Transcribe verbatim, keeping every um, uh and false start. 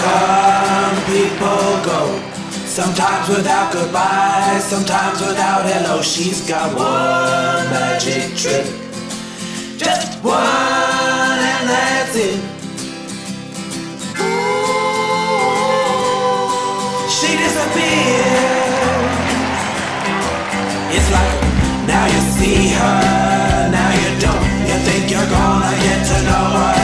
come, people go. Sometimes without goodbye, sometimes without hello. She's got one magic trick, just one, and that's it. She disappeared. It's like now you see her, now you don't. You think you're gonna get to know her.